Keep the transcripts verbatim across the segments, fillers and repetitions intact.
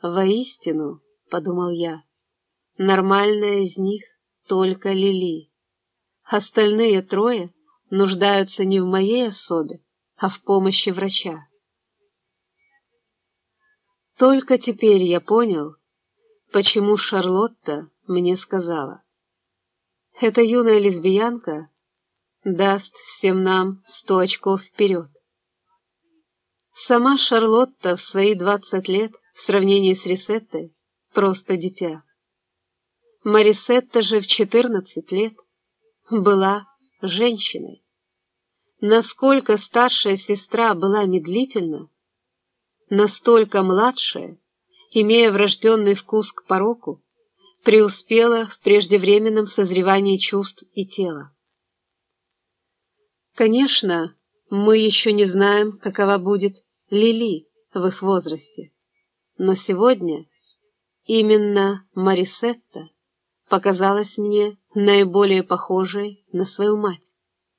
Воистину, — подумал я, — нормальная из них только Лили. Остальные трое нуждаются не в моей особе, а в помощи врача. Только теперь я понял, почему Шарлотта мне сказала: эта юная лесбиянка даст всем нам сто очков вперед. Сама Шарлотта в свои двадцать лет в сравнении с Рисеттой просто дитя. Марисетта же в четырнадцать лет была женщиной. Насколько старшая сестра была медлительна, настолько младшая, имея врожденный вкус к пороку, преуспела в преждевременном созревании чувств и тела. Конечно, мы еще не знаем, какова будет Лили в их возрасте, но сегодня именно Марисетта показалась мне наиболее похожей на свою мать.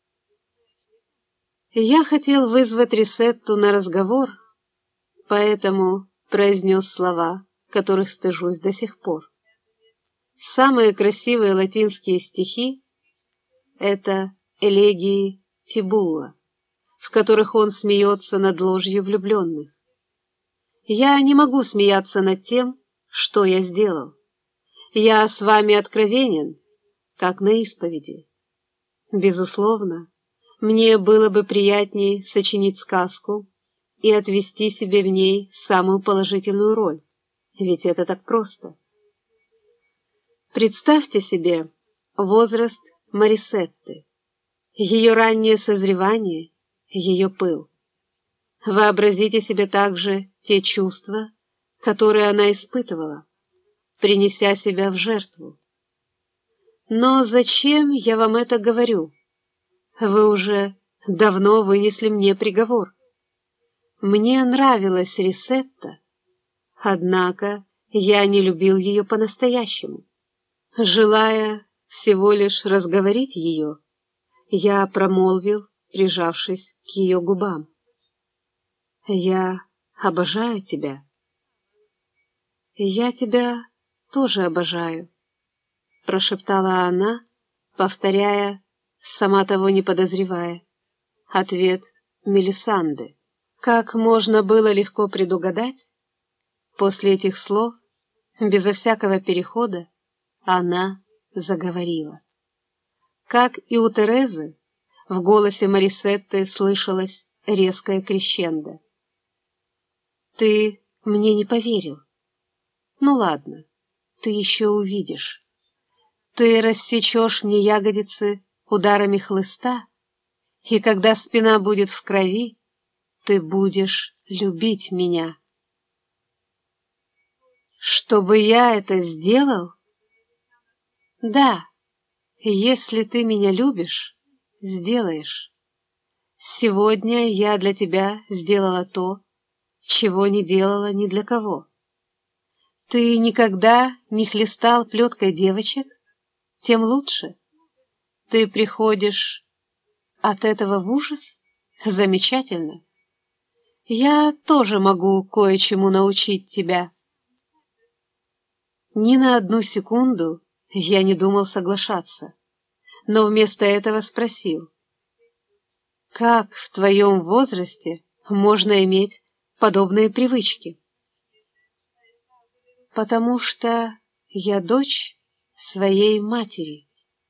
Я хотел вызвать Рисетту на разговор, поэтому произнес слова, которых стыжусь до сих пор. Самые красивые латинские стихи — это элегии Тибула, в которых он смеется над ложью влюбленных. Я не могу смеяться над тем, что я сделал. Я с вами откровенен, как на исповеди. Безусловно, мне было бы приятнее сочинить сказку и отвести себе в ней самую положительную роль, ведь это так просто. Представьте себе возраст Марисетты, ее раннее созревание, ее пыл. Вообразите себе также те чувства, которые она испытывала, принеся себя в жертву. Но зачем я вам это говорю? Вы уже давно вынесли мне приговор. Мне нравилась Рисетта, однако я не любил ее по-настоящему. Желая всего лишь разговорить ее, я промолвил, прижавшись к ее губам: «Я обожаю тебя». «Я тебя тоже обожаю», — прошептала она, повторяя, сама того не подозревая, ответ Мелисанды. Как можно было легко предугадать, после этих слов, безо всякого перехода, она заговорила. Как и у Терезы, в голосе Марисетты слышалось резкое крещендо. «Ты мне не поверил. Ну ладно, ты еще увидишь. Ты рассечешь мне ягодицы ударами хлыста, и когда спина будет в крови, ты будешь любить меня». «Чтобы я это сделал?» «Да, если ты меня любишь, сделаешь. Сегодня я для тебя сделала то, чего не делала ни для кого. Ты никогда не хлестал плеткой девочек? Тем лучше. Ты приходишь от этого в ужас? Замечательно. Я тоже могу кое-чему научить тебя». Ни на одну секунду я не думал соглашаться, но вместо этого спросил: «Как в твоем возрасте можно иметь подобные привычки?» «Потому что я дочь своей матери».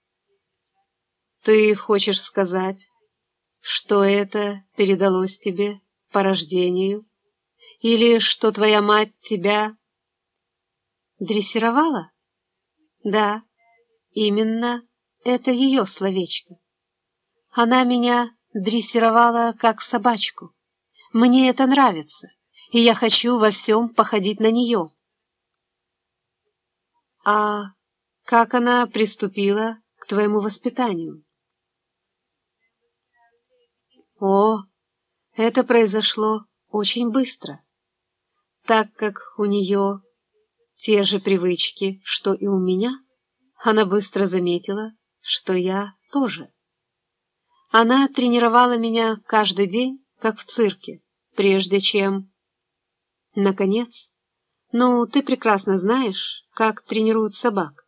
«Ты хочешь сказать, что это передалось тебе по рождению, или что твоя мать тебя дрессировала?» «Да, именно это ее словечко. Она меня дрессировала как собачку. Мне это нравится, и я хочу во всем походить на нее». «А как она приступила к твоему воспитанию?» «О, это произошло очень быстро, так как у нее те же привычки, что и у меня. Она быстро заметила, что я тоже. Она тренировала меня каждый день, как в цирке, прежде чем, наконец, Ну, ты прекрасно знаешь, как тренируют собак.